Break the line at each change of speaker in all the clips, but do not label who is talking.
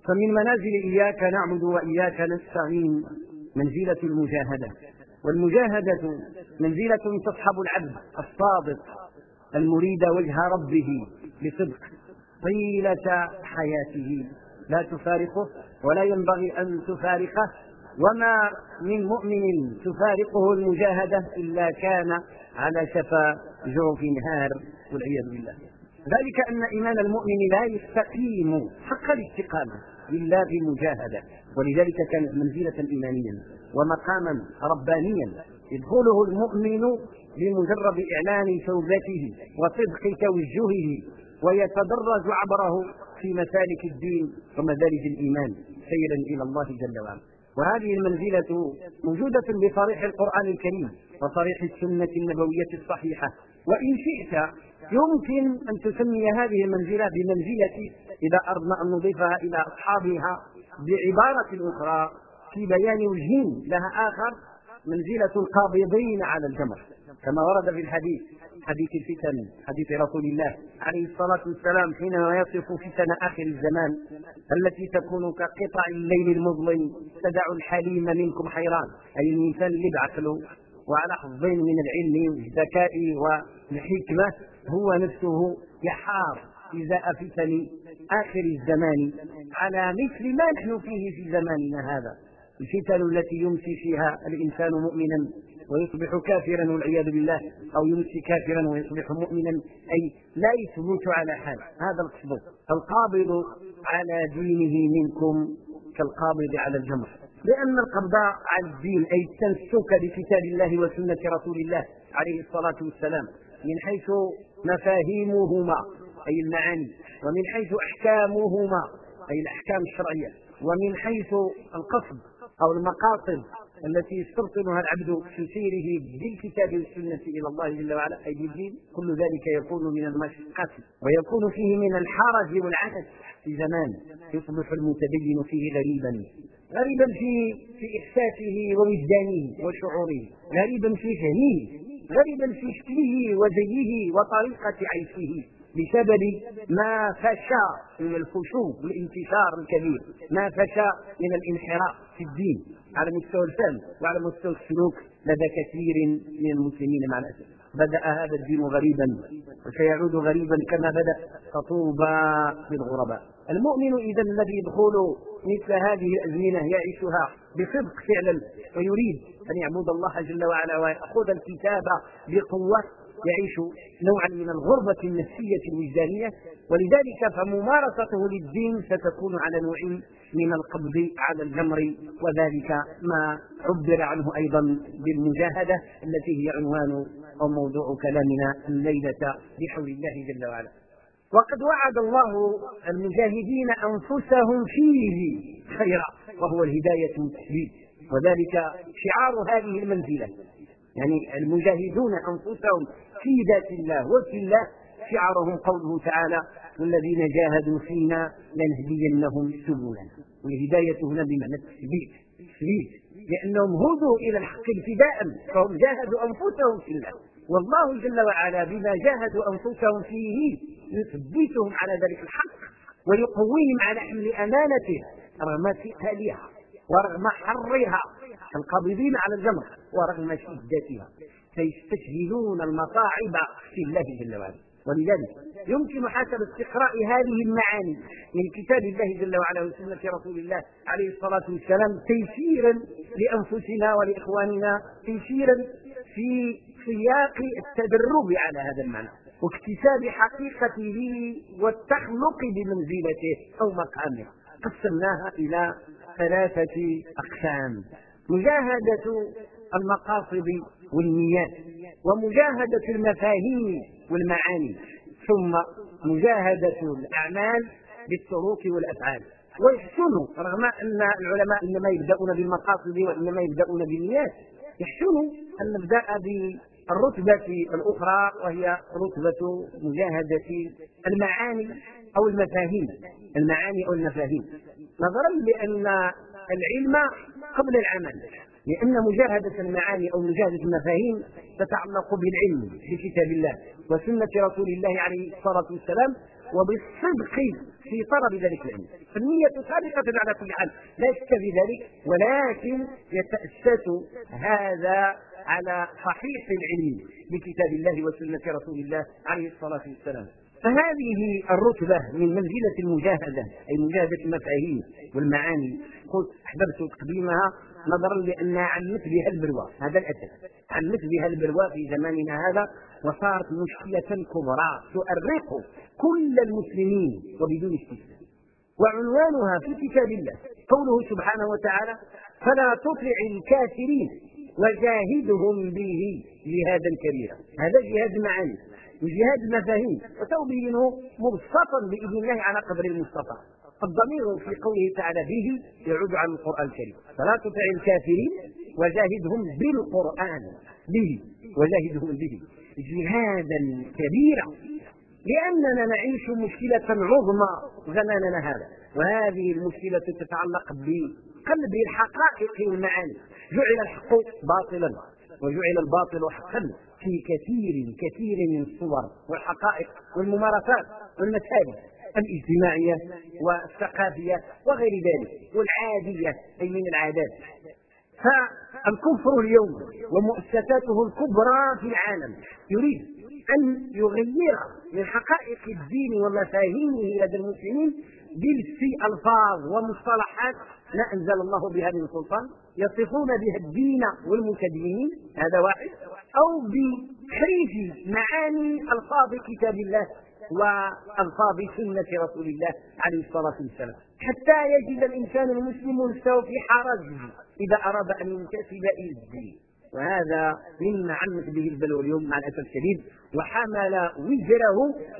فمن منازل إياك نعبد وإياك نستعين منزلة المجاهدة، والمجاهدة منزلة تصحب العبد الصادق المريد وجه ربه بصدق طيلة حياته، لا تفارقه ولا ينبغي أن تفارقه، وما من مؤمن تفارقه المجاهدة إلا كان على شفا جرف نهار والعياذ بالله. ذلك أن إيمان المؤمن لا يستقيم حق الاستقامة إلا بالمجاهدة، ولذلك كانت منزلة إيمانيا ومقاما ربانيا يدخله المؤمن بمجرد إعلان توبته وصدق توجهه، ويتدرج عبره في مسالك الدين ومدارج الإيمان سيرا إلى الله جل وعلا. وهذه المنزلة موجودة بصريح القرآن الكريم وصريح السنة النبوية الصحيحة، وإن شئت يمكن أن تسمي هذه المنزلة بمنزلة، إذا أردنا أن نضيفها إلى أصحابها بعبارة أخرى في بيان وجه لها آخر، منزلة القابضين على الجمر، كما ورد في الحديث، حديث الفتن، حديث رسول الله عليه الصلاة والسلام حينما يصف فتن آخر الزمان التي تكون كقطع الليل المظلم تدع الحليم منكم حيران، أي الإنسان اللي بعقله وعلى حظين من العلم والذكاء والحكمة هو نفسه يحار إزاء فتن آخر الزمان على مثل ما نحن فيه في زماننا هذا، الفتن التي يمسي فيها الإنسان مؤمنا ويصبح كافرا والعياذ بالله، أو يمسي كافرا ويصبح مؤمنا، أي لا يثبت على حال. هذا القصد، القابض على دينه منكم كالقابض على الجمر، لأن القبض على الدين أي التمسك بكتاب الله وسنة رسول الله عليه الصلاة والسلام من حيث مفاهيمهما أي المعاني، ومن حيث أحكامهما أي الأحكام الشرعية، ومن حيث القصد أو المقاصد التي يستبطنها العبد في سيره بالكتاب والسنة إلى الله جل وعلا أي بالدين، كل ذلك يكون من المشقة ويكون فيه من الحرج والعنت في زمان يصبح المتدين فيه غريبا في إحساسه ووجدانه وشعوره، غريبا في فهمه، غريبا في شكله وزيه وطريقة عيشه، بسبب ما فشى من الفشو والانتشار الكبير، ما فشى من الانحراف في الدين على مستوى الفهم وعلى مستوى السلوك لدى كثير من المسلمين. مع الأسف بدأ هذا الدين غريبا وسيعود غريبا كما بدأ، فطوبى للغرباء. المؤمن إذا الذي يدخل مثل هذه الأزمنة يعيشها بصدق فعلا ويريد أن يعبد الله جل وعلا ويأخذ الكتاب بقوة، يعيش نوعا من الغربة النفسية الوجدانية، ولذلك فممارسته للدين ستكون على نوع من القبض على الجمر، وذلك ما عبر عنه أيضا بالمجاهدة التي هي عنوان أو موضوع كلامنا الليلة بحول الله جل وعلا. وقد وعد الله المجاهدين أنفسهم فيه خيرا وهو الهداية والتثبيت، وذلك شعار هذه المنزلة، يعني المجاهدون أنفسهم في ذات الله وفي الله، شعارهم قوله تعالى والذين جاهدوا فينا لنهدينهم سبلنا، والهداية هنا بمعنى التثبيت، لأنهم هدوا إلى الحق ابتداء، فهم جاهدوا أنفسهم في الله، والله جل وعلا بما جاهدوا أنفسهم فيه يثبتهم على ذلك الحق ويقويهم على حمل أمانته رغم ثقلها ورغم حرها القابضين على الجمر ورغم شدتها، فيستشهدون المصاعب في الله جل وعلا. ولذلك يمكن حسب استقراء هذه المعاني من كتاب الله جل وعلا وسنة رسول الله عليه الصلاة والسلام تيسيرا لأنفسنا ولإخواننا، تيسيرا في سياق التدرب على هذا المعنى واكتساب حقيقته والتخلق بمنزلته أو مقامه. قسمناها إلى 3 أقسام: مجاهدة المقاصد والنيات، ومجاهدة المفاهيم والمعاني، ثم مجاهدة الأعمال بالسلوك والأفعال. ويحسن رغم أن العلماء إنما يبدأون بالمقاصد وإنما يبدأون بالنيات، يحسن أن نبدأ بالرتبة الأخرى وهي رتبة مجاهدة المعاني أو المفاهيم، المعاني أو المفاهيم، نظرا لأن العلم قبل العمل، لأن مجاهدة المعاني أو مجاهدة المفاهيم تتعلق بالعلم بكتاب الله وسنة رسول الله عليه الصلاة والسلام وبالصدق في طلب ذلك العلم. فالنية سابقة على كل حال لا شك في ذلك، ولكن يتأسس هذا على صحيح العلم بكتاب الله وسنة رسول الله عليه الصلاة والسلام. فهذه الرتبة من منزلة المجاهدة، أي مجاهدة المفاهيم والمعاني، قلت أحببت تقديمها نظرا لأنها عمت بها البلوى، هذا الأساس، عمت بها البلوى في زماننا هذا، وصارت مشكلة كبرى تؤرق كل المسلمين وبدون استثناء. وعنوانها في كتاب الله قوله سبحانه وتعالى: فلا تطع الكافرين وجاهدهم به جهادا كبيرا. هذا جهاد معاني وجهاد مفاهيم، وسأبينه مبسطا بإذن الله على قدر المستطاع. الضمير في قوله تعالى به يعود عن القرآن الكريم. فلا تطع الكافرين وجاهدهم بالقرآن، به وجاهدهم به جهادا كبيرا، لأننا نعيش مشكلة عظمى زماننا هذا، وهذه المشكلة تتعلق بقلب الحقائق والمعاني. جعل الحق باطلا وجعل الباطل حقا في كثير من الصور والحقائق والممارسات والمسالك الاجتماعية والثقافية وغير ذلك والعادية، أي من العادات. فالكفر اليوم ومؤسساته الكبرى في العالم يريد أن يغير من حقائق الدين ومفاهيمه لدى المسلمين بلس ألفاظ ومصطلحات لا أنزل الله بها من سلطان يصفون بها الدين والمتدينين، هذا واحد، أو بتحريف معاني ألفاظ كتاب الله وألفاظ سنة رسول الله عليه الصلاة والسلام، حتى يجد الإنسان المسلم نفسه في حرج إذا أراد أن ينتسب إلى الدين. وهذا مما عمت به البلوى اليوم مع الأسف الشديد، وحمل وزره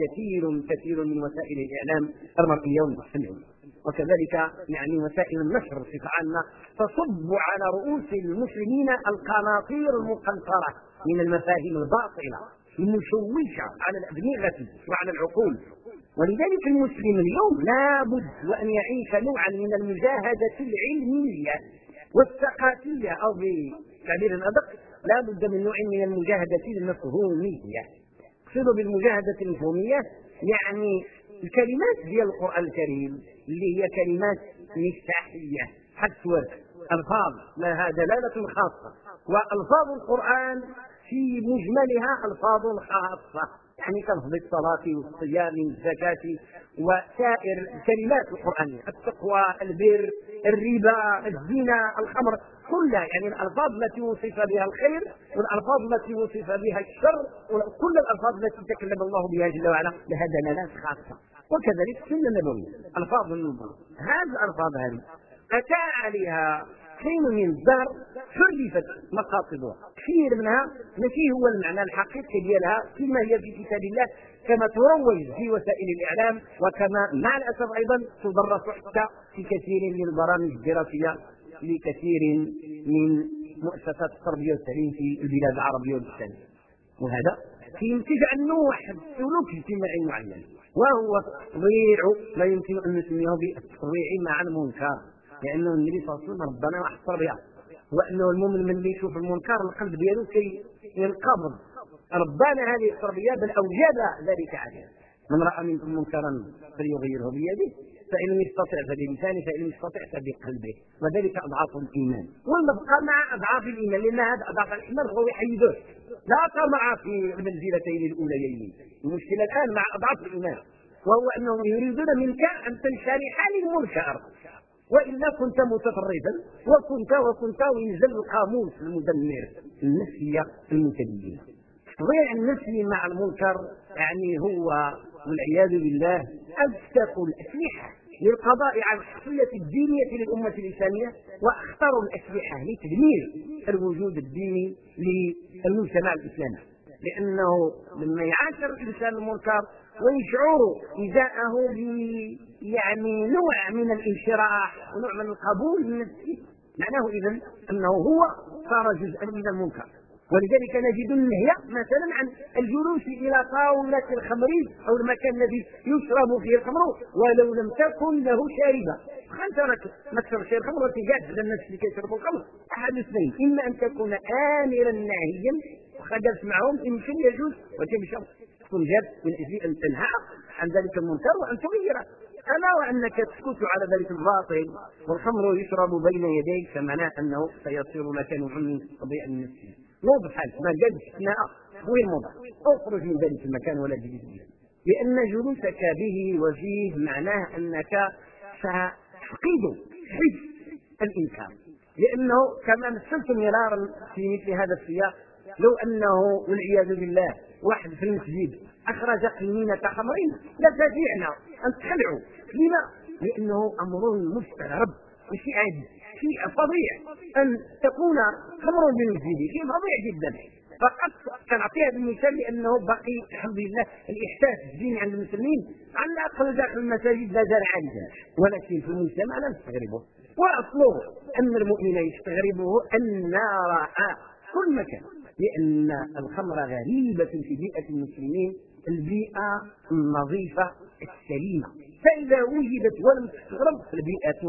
كثير من وسائل الإعلام المرئية والمستمعين، وكذلك يعني وسائل النشر بصفة عامة تصب على رؤوس المسلمين القناطير المقنطرة من المفاهيم الباطلة المشوشة على الأدمغة وعلى العقول. ولذلك المسلم اليوم لابد وأن يعيش نوعا من المجاهدة العلمية والثقافية، أو بتعبير أدق لا بد من نوع من المجاهدة المفهومية. أقصد بالمجاهدة المفهومية يعني الكلمات ديال القرآن الكريم اللي هي كلمات مفتاحية، حدث ألفاظ لها دلالة خاصة، وألفاظ القرآن في مجملها ألفاظ خاصة، يعني كلفظ الصلاة والصيام والزكاة وسائر الكلمات القرآنية، التقوى، البر، الربا، الزنا، الخمر، كلها يعني الألفاظ التي وصف بها الخير والألفاظ التي وصف بها الشر، وكل الألفاظ التي تكلم الله بها جل وعلا لها دلالات خاصة. وكذلك السنة النبوية ألفاظ النبوة، هذه الألفاظ هذه أتى عليها حين من الدهر حرفت مقاصدها، كثير منها ماشي هو المعنى الحقيقي ديالها كما هي في كتاب الله كما تروج في وسائل الإعلام، وكما مع الأسف أيضا تدرس حتى في كثير من البرامج الدراسية لكثير من مؤسسات التربية والتعليم في البلاد العربية والإسلامية. وهذا ينتج عنه واحد سلوك اجتماعي معين، وهو تطويع لا يمكن أن نسميه بالتطويع مع المنكر، لأنه النبي صلى الله عليه وسلم ربنا واحد التربية، وأنه المؤمن من اللي يشوف المنكر القلب ديالو ينقبض، ربنا هذه التربية بل أوجب ذلك عليه. من رأى منكم منكرا فليغيره بيده، فإن لم يستطع فبلسانه، فإن لم يستطع فبقلبه، وذلك أضعاف الإيمان. ونبقى مع أضعاف الإيمان، لأن هذا أضعاف الإيمان هو يحيده، لا طمع في المنزلتين الأوليين. المشكلة الآن مع أضعاف الإيمان، وهو أنهم يريدون منك أن تنشرح للمنكر، وإلا كنت متطرفا وكنت وينزل القاموس المدمر النفسية المتدينة. تضيع النفسي مع المنكر يعني هو والعياذ بالله أفتك الأسلحة للقضاء على الشخصية الدينية للأمة الإسلامية، وأخطر الأسلحة لتدمير الوجود الديني للمجتمع الإسلامي، لأنه لما يعاشر الإنسان المنكر ويشعر إزاءه يعني نوع من الانشراح ونوع من القبول النفسي، معناه إذن أنه هو صار جزءا من المنكر. ولذلك نجد النهي مثلا عن الجلوس إلى طاولة الخمر أو المكان الذي يشرب فيه الخمر ولو لم تكن له شاربة. خلت ما تشربش الخمر وتجاهد على الناس اللي كيشربوا الخمر، أحد اثنين: إما أن تكون آمرا ناهيا وخجلت معهم يمكن يجوز وتمشي تكون جاد من أجل أن تنهى عن ذلك المنكر وأن تغيره، أما وأنك تسكت على ذلك الباطل والخمر يشرب بين يديك فمعناه أنه سيصير لك نوع من تضييع النفس. موضح حالك ما قالش استثناء وين موضح اخرج من ذلك المكان ولا تجلس به، لأن جلوسك به وفيه معناه أنك ستفقد حس الإنكار، لأنه كما مثلت مرارا في مثل هذا السياق لو أنه والعياذ بالله واحد في المسجد أخرج قنينة خمرين لفزعنا أن تخلعوا. لما؟ لأنه أمر مستغرب وشيء عادي، شيء فظيع أن تكون خمر بالمسجد، شيء فظيع جدا. فقط كنعطيها بالمثال لأنه باقي الحمد لله الإحساس الديني عند المسلمين على الأقل داخل المساجد لا زال عاليا، ولكن في المجتمع لا نستغربه. وأصله أن المؤمن يستغربه أن راى كل مكان، لأن الخمر غريبة في بيئة المسلمين، البيئة النظيفة السليمة، فإذا وجدت ولم تستغرب البيئة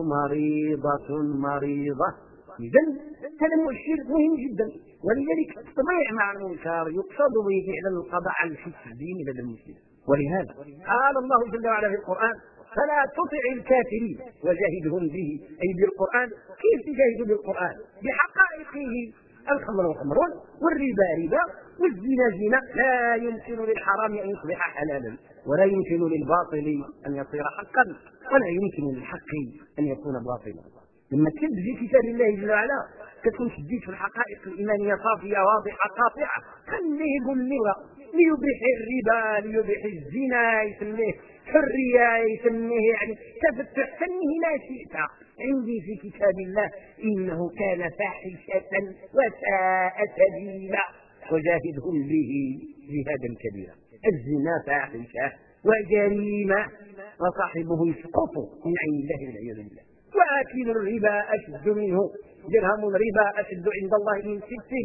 مريضة. إذن هذا مؤشر مهم جدا، ولذلك التطبيع مع المنكر يقصد به فعلا القضاء على الحس الديني لدى المسلم. ولهذا قال الله جل وعلا في القرآن فلا تطع الكافرين وجاهدهم به، أي بالقرآن. كيف تجاهد بالقرآن؟ بحقائقه، الخمر خمر والربا ربا والزنا زنا. لا يمكن للحرام أن يصبح حلالا، ولا يمكن للباطل أن يصير حقا، ولا يمكن للحق أن يكون باطلا. لما تجي كتاب الله جل وعلا تكون شديد في الحقائق الإيمانية صافية واضحة قاطعة. خليه يقول ليبيح الربا، ليبيح الزنا، يسميه حرية، يسميه يعني تفتح، سميه ما شئت. عندي في كتاب الله إنه كان فاحشة وساء سبيلا وجاهدهم به جهادا كبيرا. الزنا فاحشة وجريمة وصاحبه يسقط من عين الله والعياذ بالله. وآكل الربا أشد منه، درهم الربا أشد عند الله من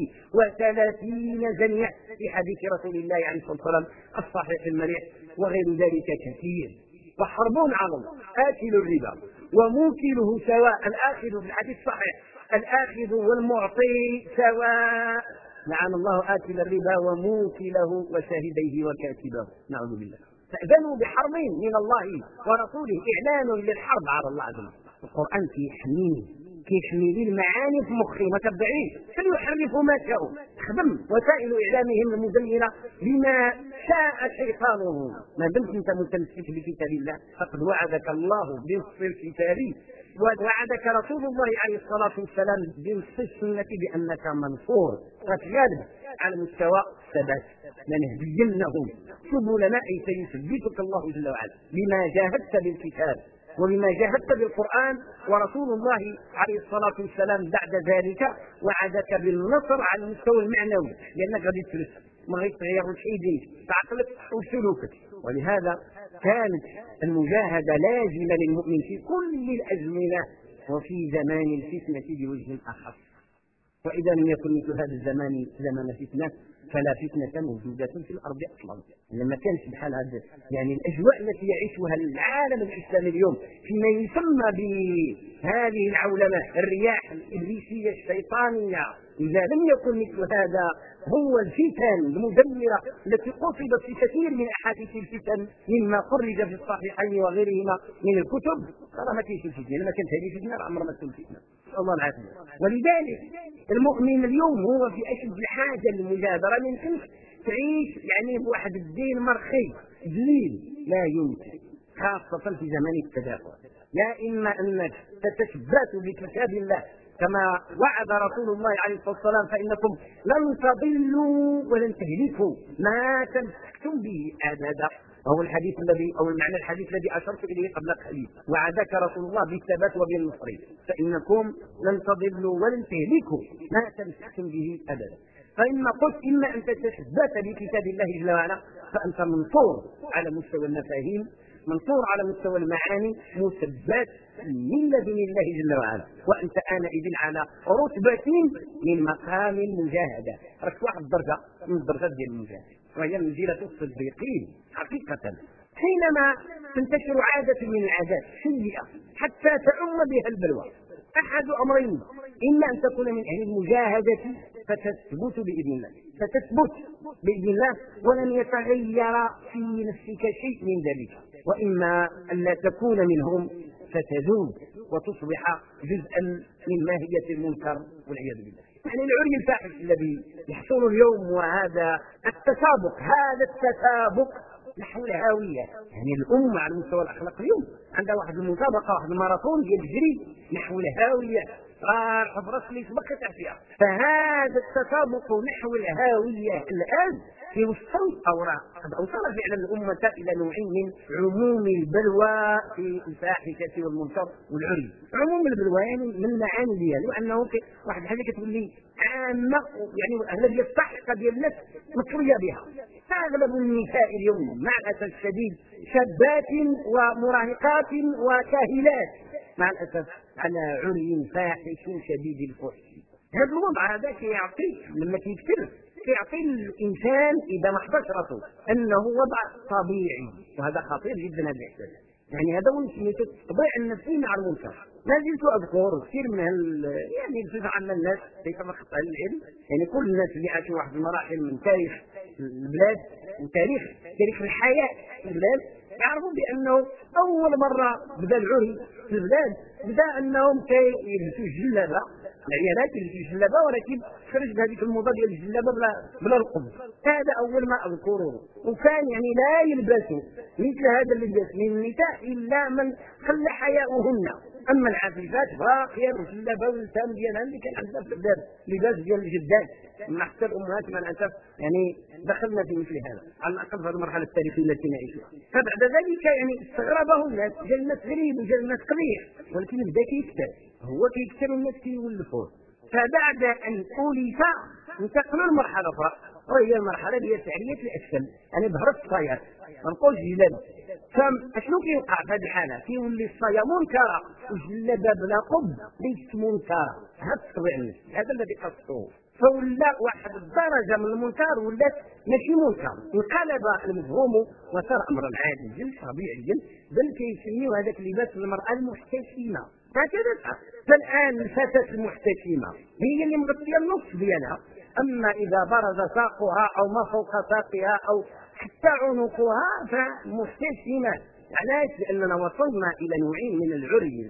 36 زنية في حديث رسول الله عليه الصلاة والسلام الصحيح المريح، وغير ذلك كثير. وحرب على الله آكل الربا وموكله سواء. الآخذ في الحديث صحيح الآخذ والمعطي سواء. لعن الله آكل الربا وموكله وشاهديه وكاتبه، نعوذ بالله. فأذنوا بحرب من الله ورسوله، إعلان للحرب على الله عز وجل. القرآن كيحمي المعاني في مخي ما تبعيش، فليحرفوا ما شاءوا. خدم وسائل إعلامهم المزينة بما شاء شيطانه. ما دمت أنت متمسك بكتاب الله فقد وعدك الله بنص الكتاب، ووعدك رسول الله عليه الصلاة والسلام بنص السنة بأنك منصور وتغالب على مستوى الثبات. لنهدينهم سبلنا أي سيثبتك الله جل وعلا بما جاهدت بالكتاب وبما جاهدت بالقرآن. ورسول الله عليه الصلاة والسلام بعد ذلك وعدك بالنصر على المستوى المعنوي، لأنك غادي تفلس ما غيتغير شيء دينك بعقلك وسلوكك. ولهذا كانت المجاهدة لازمة للمؤمن في كل الأزمنة وفي زمان الفتنة بوجه أخص. وإذا لم يكن مثل هذا الزمان زمان فتنة فلا فتنة موجودة في الأرض أصلا. لما كانت بحال هذا يعني الأجواء التي يعيشها العالم الإسلامي اليوم فيما يسمى بهذه العولمة الرياح الإبليسية الشيطانية، إذا لم يكن مثل هذا هو الفتن المدمرة التي قصدت في كثير من أحاديث الفتن مما خرج في الصحيحين وغيرهما من الكتب، ترى ما كاينش الفتنة. لما كانت هذه فتنة عمر ما تكون فتنة، نسأل الله العافية. ولذلك المؤمن اليوم هو في أشد الحاجة للمجادلة. ما يمكنش تعيش يعني بواحد الدين مرخي ذليل، لا يمكن، خاصة في زمان التداخل. لا إما أنك تتثبت بكتاب الله كما وعد رسول الله عليه الصلاة والسلام فإنكم لن تضلوا ولن تهلكوا ما تمسكتم به أبدا. هو الحديث الذي أو المعنى الحديث الذي أشرت إليه قبل قليل، وعدك رسول الله بالثبات وبالنصر فإنكم لن تضلوا ولن تهلكوا ما تمسكتم به أبدا. فإما قلت إما أن تتثبت بكتاب الله جل وعلا فأنت منصور على مستوى المفاهيم، منصور على مستوى المعاني، مثبت من لدن الله جل وعلا، وأنت آنئذ على رتبة من مقام المجاهدة. رك واحد الدرجة من الدرجات ديال المجاهدة، وهي منزلة الصديقين حقيقة. حينما تنتشر عادة من العادات سيئة حتى تعم بها البلوى، أحد أمرين: إما أن تكون من أهل المجاهدة فتثبت بإذن الله، فتثبت بإذن الله ولن يتغير في نفسك شيء من ذلك، وإما أن لا تكون منهم فتذوب وتصبح جزءا من ماهية المنكر والعياذ بالله. يعني العري الفاحش الذي يحصل اليوم وهذا التسابق نحو الهاوية. يعني الأمة على المستوى الأخلاقي اليوم عندها واحد المسابقة، واحد الماراثون ديال الجري نحو الهاوية، حفرة اللي سبقت فيها. فهذا التسابق نحو الهاوية الآن في وصل أو قد أوصل فعلا الأمة إلى نوع من عموم البلوى في الفاحشة والمنكر والعري. عموم البلوى يعني من معاني ديالو أنه واحد الحاجة كتقول لي عامة، يعني الأغلبية الساحقة ديال الناس مطوية بها. أغلب النساء اليوم مع الأسف الشديد شابات ومراهقات وكاهلات مع الأسف على عري فاحش شديد الفحش. هذا الوضع هذا كيعطي لما كيعطي الإنسان إذا ما حضرش راسه أنه وضع طبيعي، وهذا خطير جدا هذا الإحساس. يعني هذا هو سميته الطبيعة النفسي مع المنكر. ما زلت أذكر كثير من يعني بصفة عامة الناس ليس فقط أهل العلم، يعني كل الناس اللي عاشوا واحد المراحل من تاريخ البلاد وتاريخ الحياة في البلاد يعرفوا بأنه أول مرة بدأ العري في البلاد بدأ أنهم كيلبسوا الجلابة، العيالات يلبسوا الجلابة، ولكن خرج بهذيك الموضة ديال الجلابة بلا القب. هذا أول ما أذكره. وكان يعني لا يلبسوا مثل هذا اللباس من النساء إلا من خلى حياؤهن. أما العفيفات باقية الجلابة والتام ديالها اللي كان عندها في الباب لباس ديال الجدات، من حتى الأمهات مع الأسف يعني دخلنا في مثل هذا على الأقل في المرحلة التاريخية التي نعيشها. فبعد ذلك يعني استغربه الناس، جا الناس غريب وجا الناس قبيح، ولكن بدا كيكثر الناس كيولفوه. فبعد أن أولف انتقلوا لمرحلة أخرى، وهي المرحلة ديال تعرية الأسفل، يعني ظهر الصياد ما نقولش جلاب. فشنو كيوقع في هذه الحالة؟ كيولي الصيا منكرة والجلابة بلا قب ليست منكرة. هذا الطبيعي النفسي، هذا الذي قصده. فولا واحد الدرجة من المنكر ولات ماشي منكر، انقلب المفهوم وصار أمرا عاديا طبيعيا، بل كيسميو هذاك اللباس المرأة المحتشمة. هكذا فالآن الفتاة المحتشمة هي اللي مغطية النص ديالها، أما إذا برز ساقها أو ما فوق ساقها أو حتى عنقها فمحتشمة. علاش؟ لأننا وصلنا إلى نوع من العري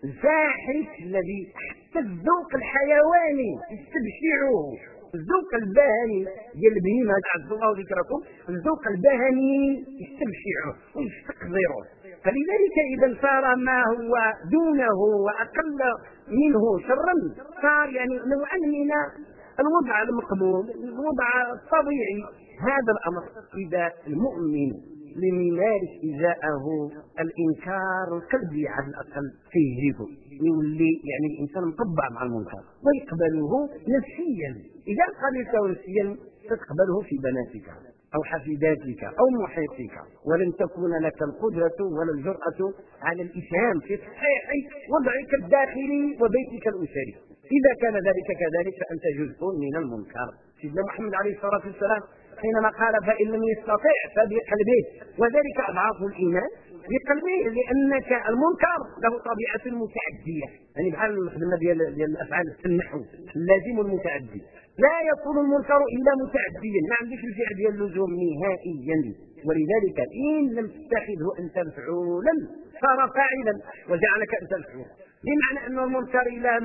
الفاحش الذي حتى الذوق الحيواني يستبشعه، الذوق البهني ديال البهيمة عز الله ذكركم، الذوق البهني يستبشعه ويستقذره. فلذلك إذا صار ما هو دونه وأقل منه شرا صار يعني نوعا من الوضع المقبول، الوضع الطبيعي. هذا الأمر إذا المؤمن لم يمارس إزاءه الإنكار القلبي على الأقل فيجيبه، يولي يعني الإنسان مطبع مع المنكر ويقبله نفسيا. إذا قبلته نفسيا تقبله في بناتك أو حفيداتك أو محيطك، ولن تكون لك القدرة ولا الجرأة على الإسهام في تصحيح وضعك الداخلي وبيتك الأسري. إذا كان ذلك كذلك فأنت جزء من المنكر. سيدنا محمد عليه الصلاة والسلام حينما قال فإن لم يستطع فبقلبه، وذلك أضعاف الإيمان بقلبه، لأنك المنكر له طبيعة متعدية، يعني بحال الخدمة ديال الأفعال في النحو اللازم المتعدي. لا يكون المنكر إلا متعديا، ما عندك الفعل ديال اللزوم نهائيا. ولذلك إن لم تتخذه أنت مفعولا صار فاعلا وجعلك أنت مفعولا، بمعنى أن المنكر إلى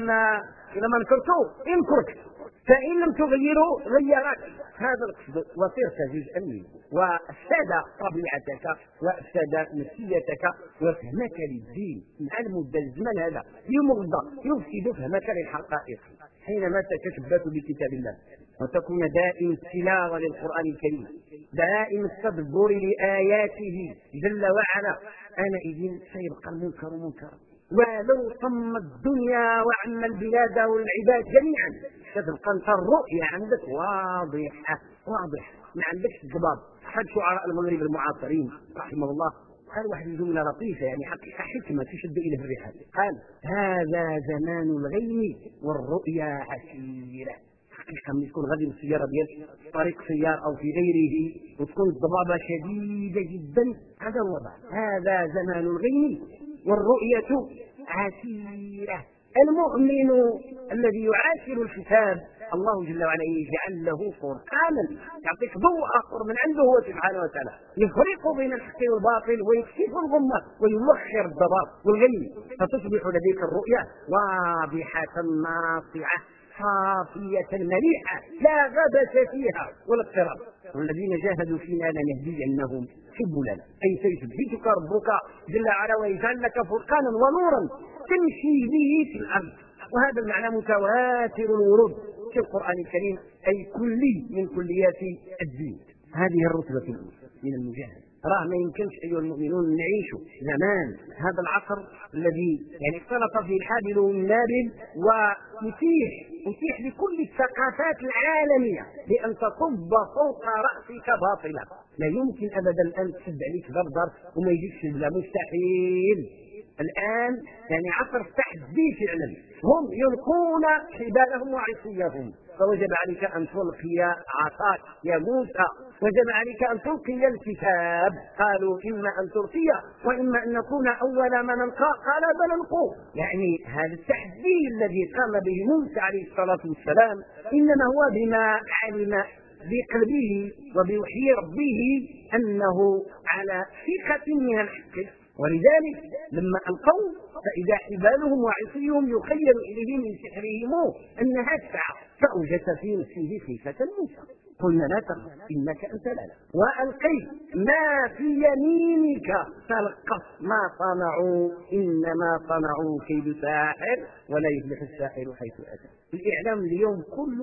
ما نكرته انكرت، فإن لم تغيره غيرك. هذا القصد وصرت جزءا منه، وأفسد طبيعتك وأفسد نفسيتك وفهمك للدين مع المدة الزمن. هذا يمرض يفسد فهمك للحقائق. حينما تتشبث بكتاب الله وتكون دائم التلاوة للقرآن الكريم، دائم التدبر لآياته جل وعلا، آنئذ سيبقى المنكر منكرا ولو طم الدنيا وعم البلاد والعباد جميعا. ستبقى انت الرؤية عندك واضحة ما عندكش الضباب. أحد شعراء المغرب المعاصرين رحمه الله قال واحد جملة لطيفة، يعني حقيقة حكمة تشد إليه الرحال. قال: هذا زمان الغيم والرؤيا عسيرة. حقيقة من يكون غادي بالسيارة ديال طريق سيار أو في غيره وتكون الضبابة شديدة جدا، هذا الوضع. هذا زمان الغيم والرؤية عسيرة. المؤمن الذي يعاشر الكتاب الله جل وعلا يجعل له فرقانا يعطيك ضوء آخر من عنده هو سبحانه وتعالى يفرق بين الحق والباطل ويكشف الغمة ويوخر الضباب والغي، فتصبح لديك الرؤيا واضحة ناصعة صافية مليحة لا غبث فيها ولا اضطراب. والذين جاهدوا فينا لنهدينهم سبلنا أي سيثبتك ربك جل وعلا ويجعل لك فرقانا ونورا تمشي به في الأرض. وهذا المعنى متواتر الورود في القرآن الكريم أي كلي من كليات الدين. هذه الرتبة من المجاهدة. راه ما يمكنش أيها المؤمنون نعيشوا زمان هذا العصر الذي اختلط فيه الحابل والنابل ويتيح لكل الثقافات العالمية بأن تصب فوق رأسك باطلا. لا يمكن أبدا أن تسد عليك ضرب وما يجيكش لا مستحيل. الآن عصر التحدي فعلا، هم يلقون حبالهم وعصيهم، فوجب عليك أن تلقي عصاك يا موسى، وجب عليك أن تلقي الكتاب. قالوا إما أن تلقي وإما أن نكون أول ما نلقى، قال بل ألقوا. هذا التحدي الذي قام به موسى عليه الصلاة والسلام إنما هو بما علم بقلبه وبوحي ربه أنه على ثقة من الحق، ولذلك لما ألقوا فإذا حبالهم وعصيهم يخيل إليه من سحرهم أنها تسعى، فأوجس في نفسه خيفة موسى. قلنا لا تخف إنك أنت الأعلى وألقي ما في يمينك تلقف ما صنعوا إنما صنعوا كيد ساحر ولا يفلح الساحر حيث أتى. الإعلام اليوم كله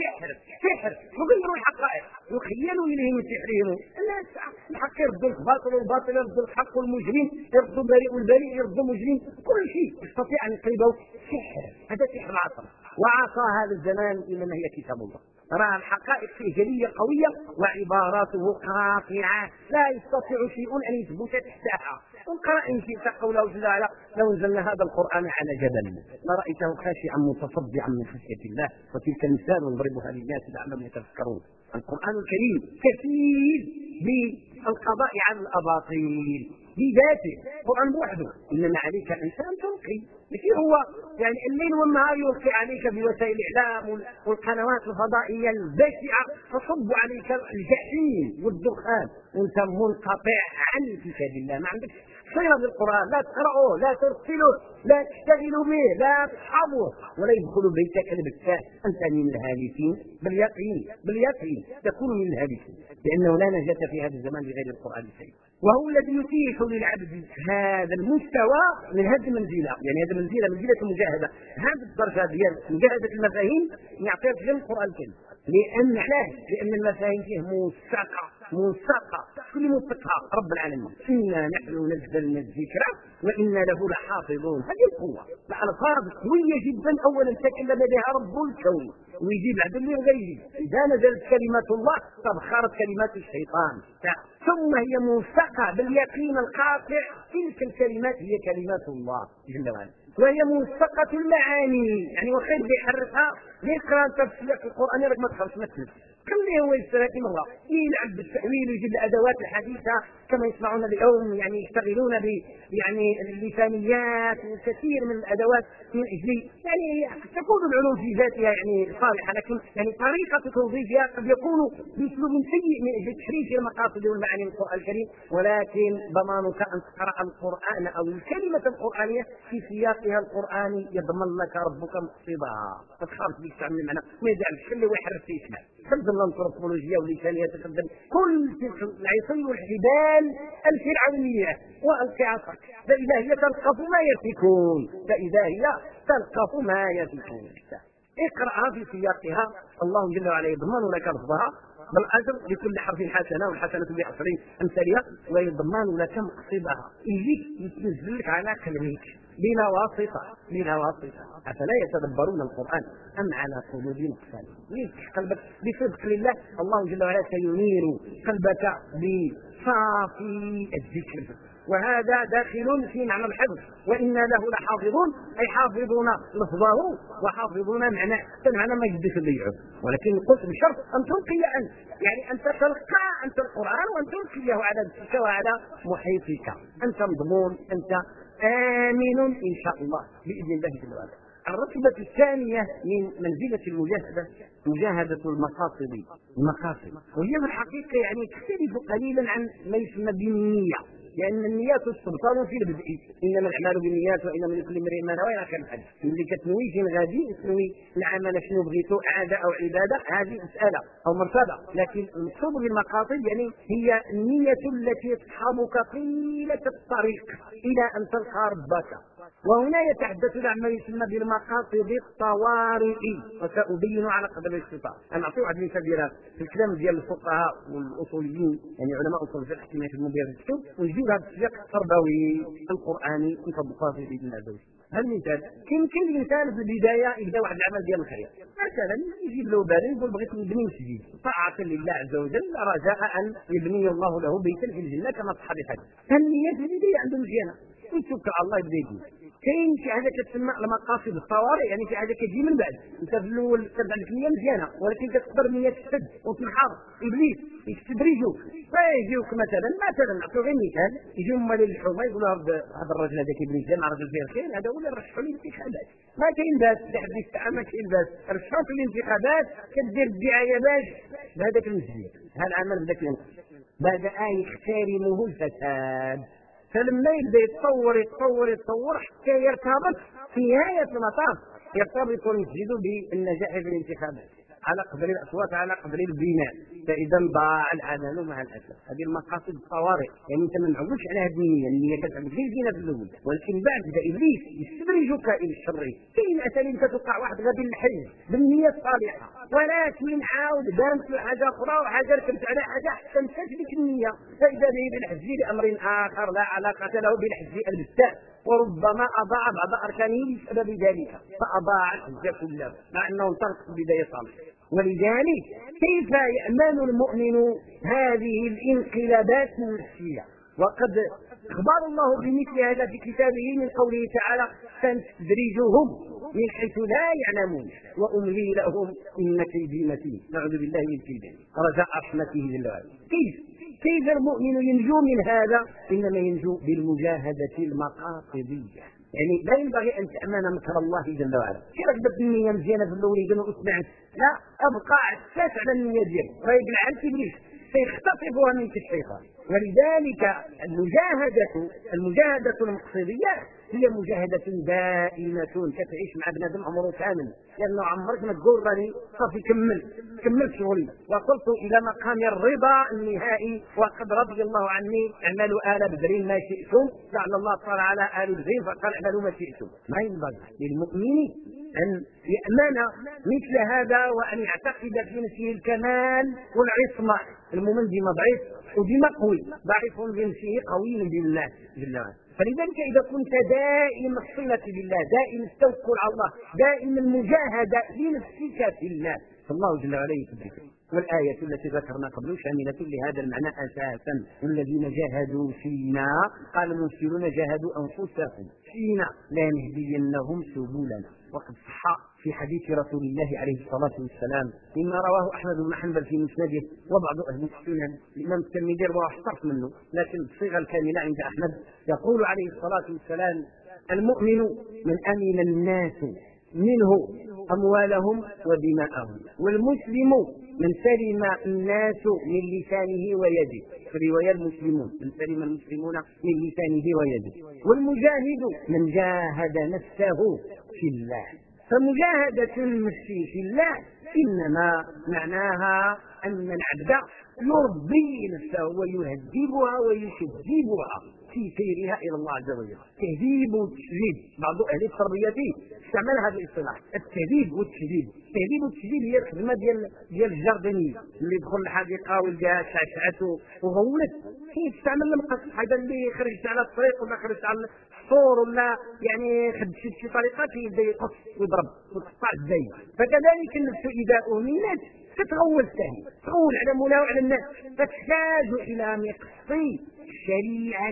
سحر يغير الحقائق، يخيل إليه من سحرهم الحق يرد الباطل والباطل يرد الحق، والمجرم يرد البريء والبريء يرد المجرم، كل شيء يستطيع أن يقلبه سحر. هذا سحر العصر، وعصى هذا الزمان إنما هي كتاب الله. ترى الحقائق فيه جلية قوية وعباراته قاطعة لا يستطيع شيء أن يثبت تحتها. وقرأ إن شئت قوله جل وعلا لو نزلنا هذا القرآن على جبل لرأيته خاشعا متصدعا من خشية الله وتلك المثال نضربها للناس لعلهم يتفكرون. القرآن الكريم كفيل بالقضاء على الأباطيل بذاته، القرآن وحده، إنما عليك أن تلقي. لكن هو الليل والنهار يلقي عليك بوسائل الإعلام والقنوات الفضائية البشعة تصب عليك الجحيم والدخان وانت منقطع عن كتاب الله، ما عندك صلة بالقرآن، لا تقرأه لا ترسله لا تشتغلوا به لا تصحبه ولا يدخل بيتك البكاء. أنت من الهالكين باليقين تكون من الهالكين، لأنه لا نجاة في هذا الزمان بغير القرآن الكريم. وهو الذي يتيح للعبد هذا المستوى من هذه المنزلة، هذه منزلة المجاهدة، هذه الدرجة ديال مجاهدة المفاهيم يعطيك غير القرآن الكريم. لأن المفاهيم فيه موثقة كل موثقها رب العالمين. إنا نحن نزلنا الذكر وإنا له لحافظون. هذه القوة، الألفاظ قوية جدا. أولا تكلم بها رب الكون ويجيب بعد اللي غيره. إذا نزلت كلمة الله تبخرت كلمات الشيطان، ثم هي موثقة باليقين القاطع. تلك الكلمات هي كلمات الله جل وعلا، وهي موثقة المعاني. وخير بيحرفها يقرأ تفسير القرآن لك ما تخرج مثل خليه هو يستراتي مرة يلعب بالتأويل ويجيب الأدوات الحديثة كما يسمعون اليوم، يشتغلون باللسانيات وكثير من الأدوات من أجل تكون العلوم في ذاتها صالحة، لكن طريقة توظيفها قد يكون بأسلوب سيء من أجل تحريف المقاصد والمعاني من القرآن الكريم. ولكن ضمانك أن تقرأ القرآن أو الكلمة القرآنية في سياقها القرآني يضمن لك ربك مقصدها. فتخاف بك تعمل معنا ما يزعلش خليه ويحرف في اسمه، خدم الانثروبولوجيا واللسانية، تخدم كل العصي والحبال الفرعونية وألقي عصاك فإذا هي تلقف ما يفكون. اقرأها في سياقها، الله جل وعلا يضمن لك لفظها بالأجر لكل حرف حسنة والحسنة بعشر أمثالها، ويضمن لك مقصدها يجيك يتنزلك على قلبك بلا واسطة. أفلا يتدبرون القرآن أم على قلوب أقفالها؟ يفتح قلبك بصدق لله، الله جل وعلا سينير قلبك بصافي الذكر. وهذا داخل في معنى الحفظ، وإنا له لحافظون أي حافظون لفظه وحافظون معناه. المعنى ما يجدش بيعه، ولكن قلت بشرط أن تلقي أنت، أن تلقى أنت القرآن وأن تلقيه على نفسك وعلى محيطك. أنت مضمون، أنت آمن إن شاء الله بإذن الله جل وعلا. الرتبة الثانية من منزلة المجاهدة مجاهدة المقاصد، وهي في الحقيقة يعني تختلف قليلا عن ما يسمى بالنية، لأن النيات تبطل في البدء، إنما الأعمال بالنيات وإنما لكل امرئ ما نوى، إلى آخر الحديث. اللي كتنوي فين غادي تنوي العمل شنو بغيتو، عادة أو عبادة، هذه مسألة أو مرتبة، لكن المقصود بالمقاصد يعني هي النية التي تصحبك طيلة الطريق إلى أن تلقى ربك. وهنا يتحدث عن ما يسمى بالمقاصد الطوارئ، وسأبين على قدر الاستطاعة. أنا أعطي واحد المثال في الكلام ديال الفقهاء والأصوليين، يعني علماء أصول الفقه كما يخدموا بها في الكتب، ونجيو هذا السياق التربوي القرآني نطبقها في بإذن الله عز وجل. هذا المثال يمكن الإنسان في البداية يبدأ واحد العمل ديال الخير، مثلا يجيب له بالين يقول بغيت نبني مسجد طاعة لله عز وجل رجاء أن يبني الله له بيتا في الجنة كما صح الحديث. فالنية في البداية عنده مزيانة، ويتوكل على الله يبدا يدير. كاين شي حاجه كتسمى المقاصد الطوارئ، يعني شي حاجه كتجي من بعد. انت في الاول كتبدا عندك نيه مزيانه، ولكن كتقدر النيه تشتد وتنحر، ابليس يستدرجك فيجيوك. مثلا نعطيو غير مثال، يجيو هما للحكومه يقولوا هذا الراجل هذا كيبني جامع راجل فيه الخير، هذا هو اللي رشحوا لي الانتخابات. ما كاين باس لحد يستعمل، ما كاين باس رشحوا في الانتخابات، كدير الدعايه باش بهذاك المسجد هذا العمل بداك ينقص، بدا يخترمه الفساد. فلما يبدا يتطور حتى يرتبط في نهايه المطاف يرتبط المسجد بالنجاح في الانتخابات على قدر الاصوات، على قدر البناء، فاذا ضاع العمل مع الاسف. هذه المقاصد الطوارئ، يعني انت ما نعودش على هذه النيه كتعمل غير زينه في الاول، ولكن بعد بدا ابليس يستدرجك الى الشر. كاين اساليب كتوقع واحد غادي للحج بالنيه الصالحه، ولكن عاود بانت له حاجه اخرى وحاجه ركبت على حاجه حتى نسات ديك النيه، فاذا به بالحج لامر اخر لا علاقه له بالحج البتة، وربما اضاع بعض اركانه بسبب ذلك فاضاع الحج كله مع انه انطلق في البدايه صالحه. ولذلك كيف يأمن المؤمن هذه الانقلابات النفسية؟ وقد أخبر الله بمثل هذا في كتابه من قوله تعالى: سنستدرجهم من حيث لا يعلمون وأملي لهم إن كيدي متين. نعوذ بالله من كيده رجاء رحمته جل وعلا. كيف المؤمن ينجو من هذا؟ إنما ينجو بالمجاهدة المقاصدية، يعني لا ينبغي أن تأمن مكر الله جل وعلا. كيف بدت النية مزيانة في الأول يقولوا أسمعت، لا، أبقى عساس على النية ديالك ويقلع عن إبليس سيختطفها منك الشيطان. ولذلك المجاهدة المقصدية هي مجاهدة دائمة كتعيش مع بنادم عمره كامل، لأنه عمرك ما تقول راني صافي كملت شغلي وصلت إلى مقام الرضا النهائي وقد رضي الله عني، اعملوا آل بدر ما شئتم، لعل الله تعالى على آل بدر فقال اعملوا ما شئتم. ما ينبغي للمؤمن أن يأمن مثل هذا وأن يعتقد في نفسه الكمال والعصمة. المؤمن ديما ضعيف وديما قوي، ضعيف بنفسه قوي بالله جل وعلا. فلذلك إذا كنت دائم الصلة بالله، دائم التوكل على الله، دائم المجاهدة لنفسك في الله، فالله جل وعلا يثبتك. والآية التي ذكرنا قبل شاملة لهذا المعنى أساسا: والذين جاهدوا فينا، قال المرسلون جاهدوا أنفسهم فينا لنهدينهم سبلنا. وقد صح في حديث رسول الله عليه الصلاة والسلام مما رواه أحمد بن حنبل في مسنده وبعض أهل السنن، الإمام الترمذي رواه احترف منه لكن الصيغة الكاملة عند أحمد، يقول عليه الصلاة والسلام: المؤمن من أمن الناس منه أموالهم ودماءهم، والمسلم من سلم الناس من لسانه ويده، في رواية المسلمون من سلم المسلمون من لسانه ويده، والمجاهد من جاهد نفسه في الله. فمجاهدة النفس في الله إنما معناها أن العبد يربي نفسه ويهذبها ويشذبها في سيرها إلى الله عز وجل. تهذيب والتشذيب، بعض أهل التربية استعمل هذا الاصطلاح: التهذيب والتشذيب. التهذيب والتشذيب هي الخدمة ديال الجارديني اللي يدخل الحديقة ويلقاها شعشعته وغولت، يستعمل المقص هذا اللي خرجت على الطريق ولا خرجت على السور ولا يعني خد شي طريقات يبدا يقص ويضرب وتقطع الزين. فكذلك النفس إذا أمنت تتغول ثاني، تغول على مولاها وعلى الناس، فتحتاج إلى مقص الشريعة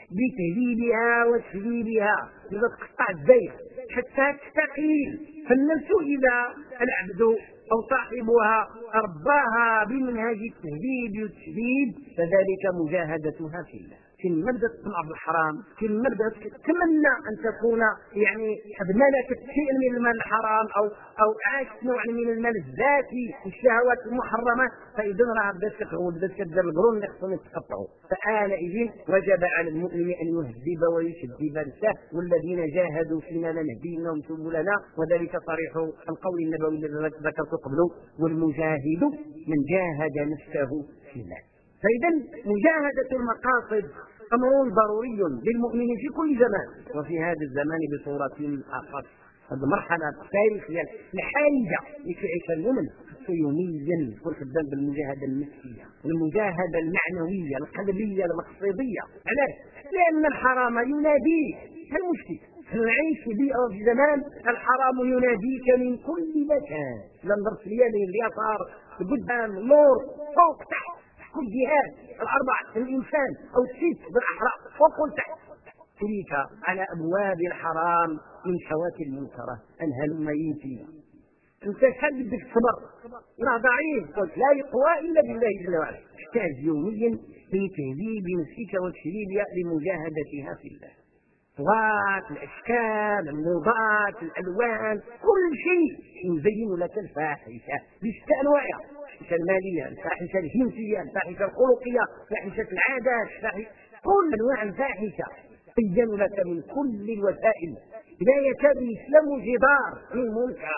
بتهذيبها وتشذيبها لتقطع الزين حتى تستقيل. فالنفس إذا العبد أو صاحبها أرباها بمنهج التهذيب والتشذيب فذلك مجاهدتها في الله. كما بدات تطمع في الحرام، كما بدات تتمنى ان تكون يعني قد ملكت شيئا من المال الحرام او عاشت نوع من المال الذاتي والشهوات المحرمه، فاذا راه بدات تغول، بدات تدير القرون اللي خصهم يتقطعوا. فآنئذ وجب على المؤمن ان يهذب ويشدد نفسه، والذين جاهدوا فينا لنهدينهم سبلنا، وذلك صريح القول النبوي الذي ذكرت قبله: والمجاهد من جاهد نفسه في الله. فإذا مجاهدة المقاصد أمر ضروري للمؤمن في كل زمان، وفي هذا الزمان بصورة أخص. هذه المرحلة التاريخية الحالية اللي تعيشها المؤمن يوميا يكون خدام بالمجاهدة النفسية، المجاهدة المعنوية القلبية المقصدية. علاش؟ لأن الحرام يناديك. المشكل نعيش في زمان الحرام يناديك من كل مكان، لا نظر في اليمين اليسار قدام نور فوق تحت، كل جهات الأربع، الإنسان أو الست بالأحرى فوق وتحت. تلك على أبواب الحرام من شوات المنكرة أنهل ميتين. أنت شد بدك الصبر، راه ضعيف، قلت لا يقوى إلا بالله جل وعلا. تحتاج يوميا في تهذيب نفسك وتشريبها لمجاهدتها في الله. الأصوات، الأشكال، الموضات، الألوان، كل شيء يزين لك الفاحشة بشتى أنواعها: الفاحشة المالية، الفاحشة الجنسية، الفاحشة الخلقية، الفاحشة العادات، كل أنواع الفاحشة يزين لك من كل الوسائل. لا يكاد يسلم جدار من منكر.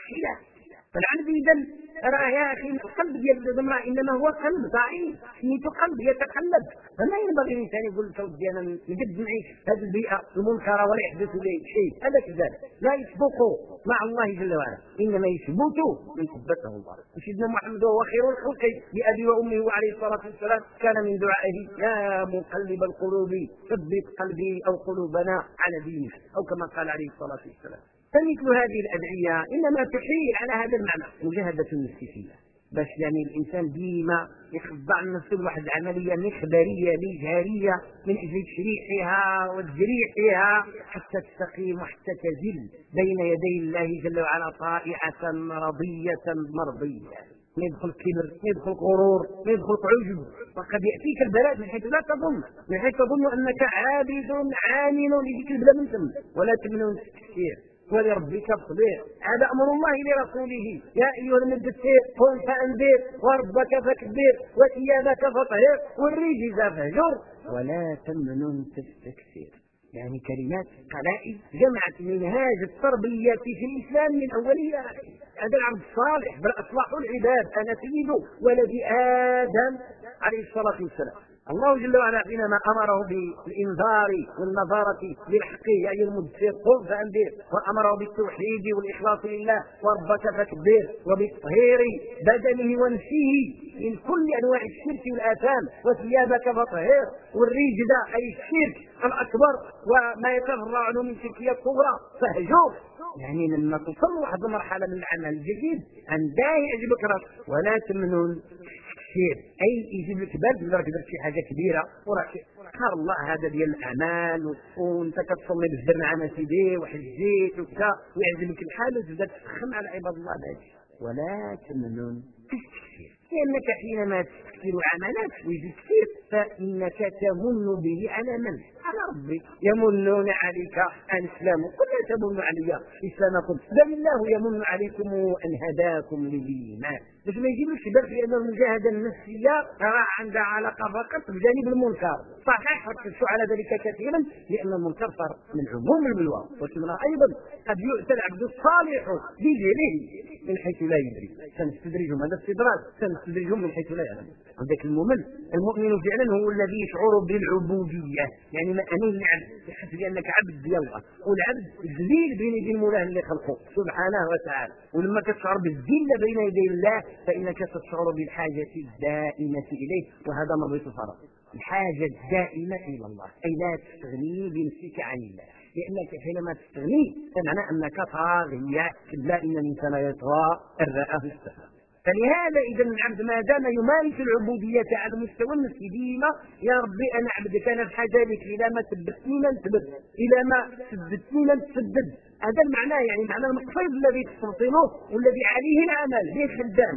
فالعبد إذا راه يا أخي القلب ديال المرأة إنما هو قلب ضعيف، سميته قلب يتقلب. فما ينبغي الإنسان يقول لزوجي أنا نجد معي هذه البيئة المنكرة ولا يحدث لي شيء. هذا كذلك لا يسبق مع الله جل وعلا، إنما يثبت من حبته الله. وسيدنا محمد وهو خير الخلق بأبي وأمه وعليه الصلاة والسلام كان من دعائه: يا مقلب القلوب ثبت قلبي أو قلوبنا على دينك، أو كما قال عليه الصلاة والسلام. فمثل هذه الأدعية إنما تحيل على هذا المعنى: مجاهدة النفس فيها، باش يعني الإنسان ديما يخضع نفسه لواحد العملية مخبرية مجهرية من أجل تشريحها وتجريحها حتى تستقيم وحتى تزل بين يدي الله جل وعلا طائعة رضية مرضية. ما يدخل كبر، ما يدخل غرور، ما يدخل عجب، وقد يأتيك البلاء من حيث لا تظن، من حيث تظن أنك عابد عامل لذكر الله من ثم. ولا تمنون التكثير ولربك فاصبر، هذا أمر الله لرسوله: يا أيها المدثر قم فأنذر وربك فكبر وثيابك فطهر والرجز فاهجر ولا تمنن تستكثر. يعني كلمات قلائل جمعت منهاج التربية في الإسلام من أولها. هذا العبد الصالح بل أصلح العباد، أنا سيد ولد آدم عليه الصلاة والسلام. الله جل وعلا حينما أمره بالإنذار والنظارة للحق يا أيها المدثر قم فأنذر، وأمره بالتوحيد والإخلاص لله وربك فكبر، وبتطهير بدنه ونفسه من كل أنواع الشرك والآثام، وثيابك فطهر، والرجز أي الشرك الأكبر وما يتفرع عنه من شركية الصغرى فاهجر. يعني لما تصل واحد المرحلة من العمل الجديد أن لا يعجبك راسك ولا تمنن كثير، أي يجيب لك بال راك درت شي حاجة كبيرة وراك قال الله هذا ديال الأعمال وأنت كتصلي بالزر مع سيدي وحجيت وكذا ويعجبك الحال وتبدا تسخن على عباد الله هذه. ولا تمنن كثير، لأنك حينما تكثر عملات ويجي كثير فإنك تمن به على من؟ على ربك. يمنون عليك أن اسلموا، قل لا تمنوا علي إسلامكم بل الله يمن عليكم أن هداكم للإيمان. باش ما يجيبش بالك بأن المجاهدة النفسية راه عندها علاقة فقط بجانب المنكر. صحيح ركزوا على ذلك كثيرا لأن المنكر صار من عموم البلوى، وكما أيضا قد يؤتى العبد الصالح بجهله من حيث لا يدري. سنستدرجهم، هذا استدراج، سنستدرجهم من حيث لا يعلم. عندك المؤمن فعلا هو الذي يشعر بالعبودية، يعني ما أنا العبد يحس بأنك عبد ديال الله، والعبد ذليل بين يدي المولى اللي خلقه سبحانه وتعالى. ولما تشعر بالذلة بين يدي الله فإنك تشعر بالحاجة الدائمة إليه، وهذا مربط الفرق. الحاجة الدائمة إلى الله أي لا تستغني بنفسك عن الله، لأنك حينما تستغني فمعنى أنك طاغية. كلا إن الإنسان يطغى أن رآه استغنى. فلهذا إذا العبد ما دام يمارس العبودية على المستوى النفسي ديما: يا ربي أنا عبدك، أنا بحاجة لك، إلى ما ثبتني ما نثبت، إلى ما سددتني ما نسدد. هذا المعنى، يعني معنى المقصود الذي تستوطنه والذي عليه العمل به خدام.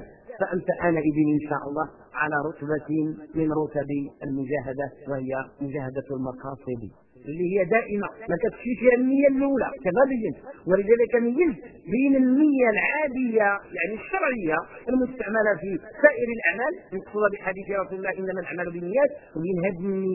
فأنت آنئذ إن شاء الله على رتبة من رتب المجاهدة، وهي مجاهدة المقاصد اللي هي دائمة ما تكفيش فيها النية الأولى كما بينت. ولذلك ميزت بين النية العادية يعني الشرعية المستعملة في سائر الأعمال المقصودة بحديث رسول الله إنما الأعمال بالنيات، وبين هذه